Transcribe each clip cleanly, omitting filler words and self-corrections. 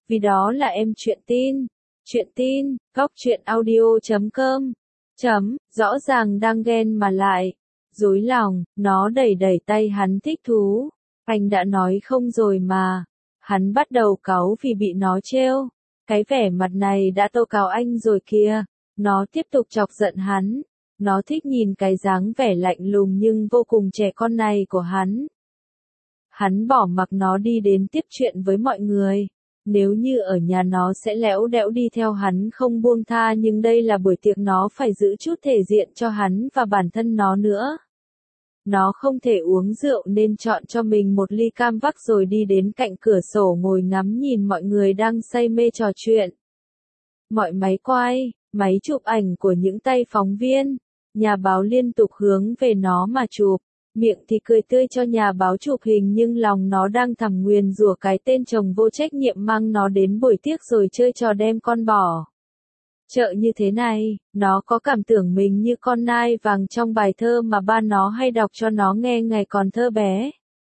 vì đó là em chuyện tin. Chuyện tin, góc chuyện audio.com. Rõ ràng đang ghen mà lại dối lòng, nó đẩy đẩy tay hắn thích thú. Anh đã nói không rồi mà. Hắn bắt đầu cáu vì bị nó trêu. Cái vẻ mặt này đã tố cáo anh rồi kìa. Nó tiếp tục chọc giận hắn. Nó thích nhìn cái dáng vẻ lạnh lùng nhưng vô cùng trẻ con này của hắn. Hắn bỏ mặc nó đi đến tiếp chuyện với mọi người. Nếu như ở nhà nó sẽ lẽo đẽo đi theo hắn không buông tha, nhưng đây là buổi tiệc, nó phải giữ chút thể diện cho hắn và bản thân nó nữa. Nó không thể uống rượu nên chọn cho mình một ly cam vắc rồi đi đến cạnh cửa sổ ngồi ngắm nhìn mọi người đang say mê trò chuyện. Mọi máy quay, máy chụp ảnh của những tay phóng viên, nhà báo liên tục hướng về nó mà chụp. Miệng thì cười tươi cho nhà báo chụp hình nhưng lòng nó đang thầm nguyền rủa cái tên chồng vô trách nhiệm mang nó đến buổi tiệc rồi chơi trò đem con bỏ chợ như thế này. Nó có cảm tưởng mình như con nai vàng trong bài thơ mà ba nó hay đọc cho nó nghe ngày còn thơ bé.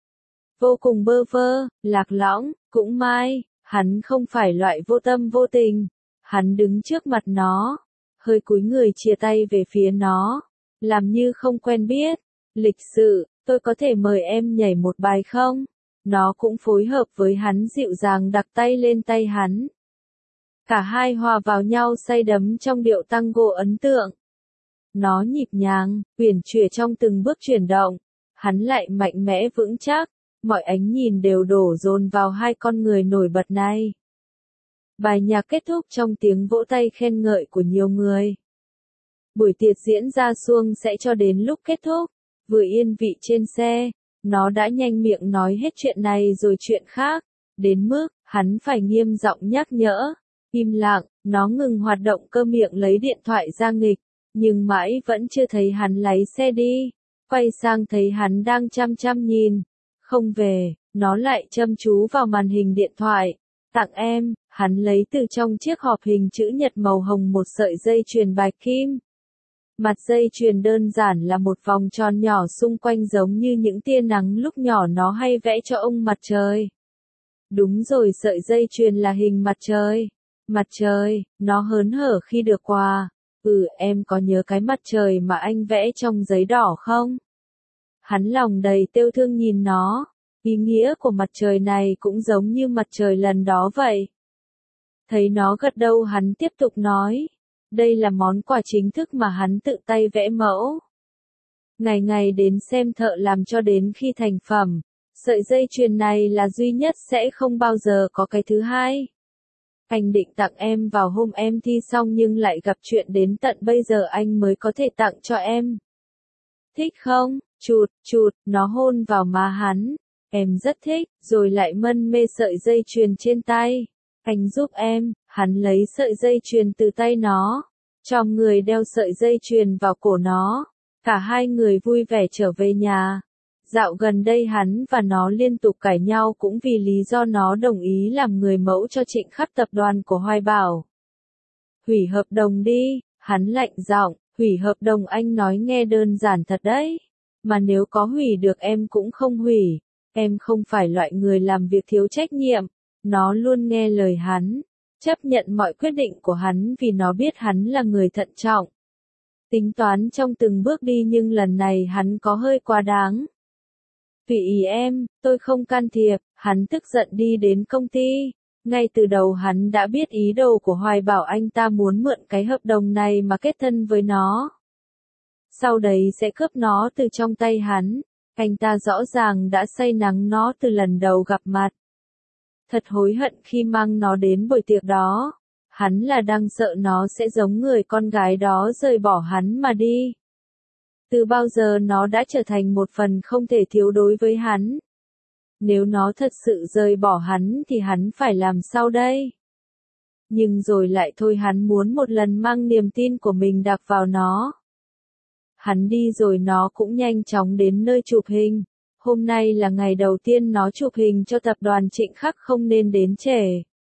Vô cùng bơ vơ, lạc lõng, cũng may, hắn không phải loại vô tâm vô tình. Hắn đứng trước mặt nó, hơi cúi người chìa tay về phía nó, làm như không quen biết. Lịch sự, tôi có thể mời em nhảy một bài không? Nó cũng phối hợp với hắn dịu dàng đặt tay lên tay hắn. Cả hai hòa vào nhau say đắm trong điệu tango ấn tượng. Nó nhịp nhàng, uyển chuyển trong từng bước chuyển động. Hắn lại mạnh mẽ vững chắc. Mọi ánh nhìn đều đổ dồn vào hai con người nổi bật này. Bài nhạc kết thúc trong tiếng vỗ tay khen ngợi của nhiều người. Buổi tiệc diễn ra suông sẽ cho đến lúc kết thúc. Vừa yên vị trên xe, nó đã nhanh miệng nói hết chuyện này rồi chuyện khác, đến mức hắn phải nghiêm giọng nhắc nhở. Im lặng, nó ngừng hoạt động cơ miệng lấy điện thoại ra nghịch, nhưng mãi vẫn chưa thấy hắn lái xe đi. Quay sang thấy hắn đang chăm chăm nhìn, không về, nó lại chăm chú vào màn hình điện thoại. Tặng em, hắn lấy từ trong chiếc hộp hình chữ nhật màu hồng một sợi dây chuyền bạch kim. Mặt dây chuyền đơn giản là một vòng tròn nhỏ xung quanh giống như những tia nắng lúc nhỏ nó hay vẽ cho ông mặt trời. Đúng rồi, sợi dây chuyền là hình mặt trời. Mặt trời, nó hớn hở khi được quà. Em có nhớ cái mặt trời mà anh vẽ trong giấy đỏ không? Hắn lòng đầy têu thương nhìn nó. Ý nghĩa của mặt trời này cũng giống như mặt trời lần đó vậy. Thấy nó gật đầu hắn tiếp tục nói. Đây là món quà chính thức mà hắn tự tay vẽ mẫu. Ngày ngày đến xem thợ làm cho đến khi thành phẩm. Sợi dây chuyền này là duy nhất, sẽ không bao giờ có cái thứ hai. Anh định tặng em vào hôm em thi xong nhưng lại gặp chuyện đến tận bây giờ anh mới có thể tặng cho em. Thích không? Chụt, nó hôn vào má hắn. Em rất thích, rồi lại mân mê sợi dây chuyền trên tay. Anh giúp em, hắn lấy sợi dây chuyền từ tay nó, cho người đeo sợi dây chuyền vào cổ nó. Cả hai người vui vẻ trở về nhà. Dạo gần đây hắn và nó liên tục cãi nhau cũng vì lý do nó đồng ý làm người mẫu cho Trịnh Khắc tập đoàn của Hoài Bảo. Hủy hợp đồng đi, hắn lạnh giọng, hủy hợp đồng anh nói nghe đơn giản thật đấy. Mà nếu có hủy được em cũng không hủy. Em không phải loại người làm việc thiếu trách nhiệm. Nó luôn nghe lời hắn, chấp nhận mọi quyết định của hắn vì nó biết hắn là người thận trọng. Tính toán trong từng bước đi nhưng lần này hắn có hơi quá đáng. Vì ý em, tôi không can thiệp, hắn tức giận đi đến công ty. Ngay từ đầu hắn đã biết ý đồ của Hoài Bảo, anh ta muốn mượn cái hợp đồng này mà kết thân với nó. Sau đấy sẽ cướp nó từ trong tay hắn. Anh ta rõ ràng đã say nắng nó từ lần đầu gặp mặt. Thật hối hận khi mang nó đến buổi tiệc đó. Hắn là đang sợ nó sẽ giống người con gái đó rời bỏ hắn mà đi. Từ bao giờ nó đã trở thành một phần không thể thiếu đối với hắn. Nếu nó thật sự rời bỏ hắn thì hắn phải làm sao đây? Nhưng rồi lại thôi, hắn muốn một lần mang niềm tin của mình đặt vào nó. Hắn đi rồi nó cũng nhanh chóng đến nơi chụp hình. Hôm nay là ngày đầu tiên nó chụp hình cho tập đoàn Trịnh Khắc, không nên đến trễ.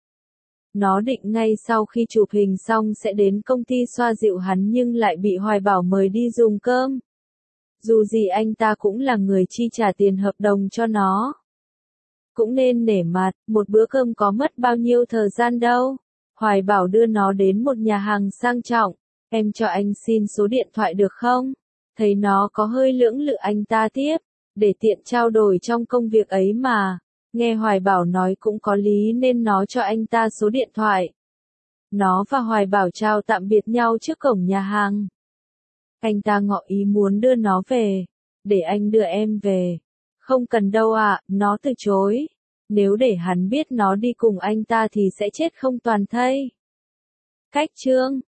Nó định ngay sau khi chụp hình xong sẽ đến công ty xoa dịu hắn nhưng lại bị Hoài Bảo mời đi dùng cơm. Dù gì anh ta cũng là người chi trả tiền hợp đồng cho nó. cũng nên nể mặt, một bữa cơm có mất bao nhiêu thời gian đâu. Hoài Bảo đưa nó đến một nhà hàng sang trọng, em cho anh xin số điện thoại được không? Thấy nó có hơi lưỡng lự anh ta tiếp, để tiện trao đổi trong công việc ấy mà. Nghe Hoài Bảo nói cũng có lý nên nó cho anh ta số điện thoại. Nó và Hoài Bảo chào tạm biệt nhau trước cổng nhà hàng. Anh ta ngỏ ý muốn đưa nó về. Để anh đưa em về. Không cần đâu ạ, nó từ chối. Nếu để hắn biết nó đi cùng anh ta thì sẽ chết không toàn thây. Cách chương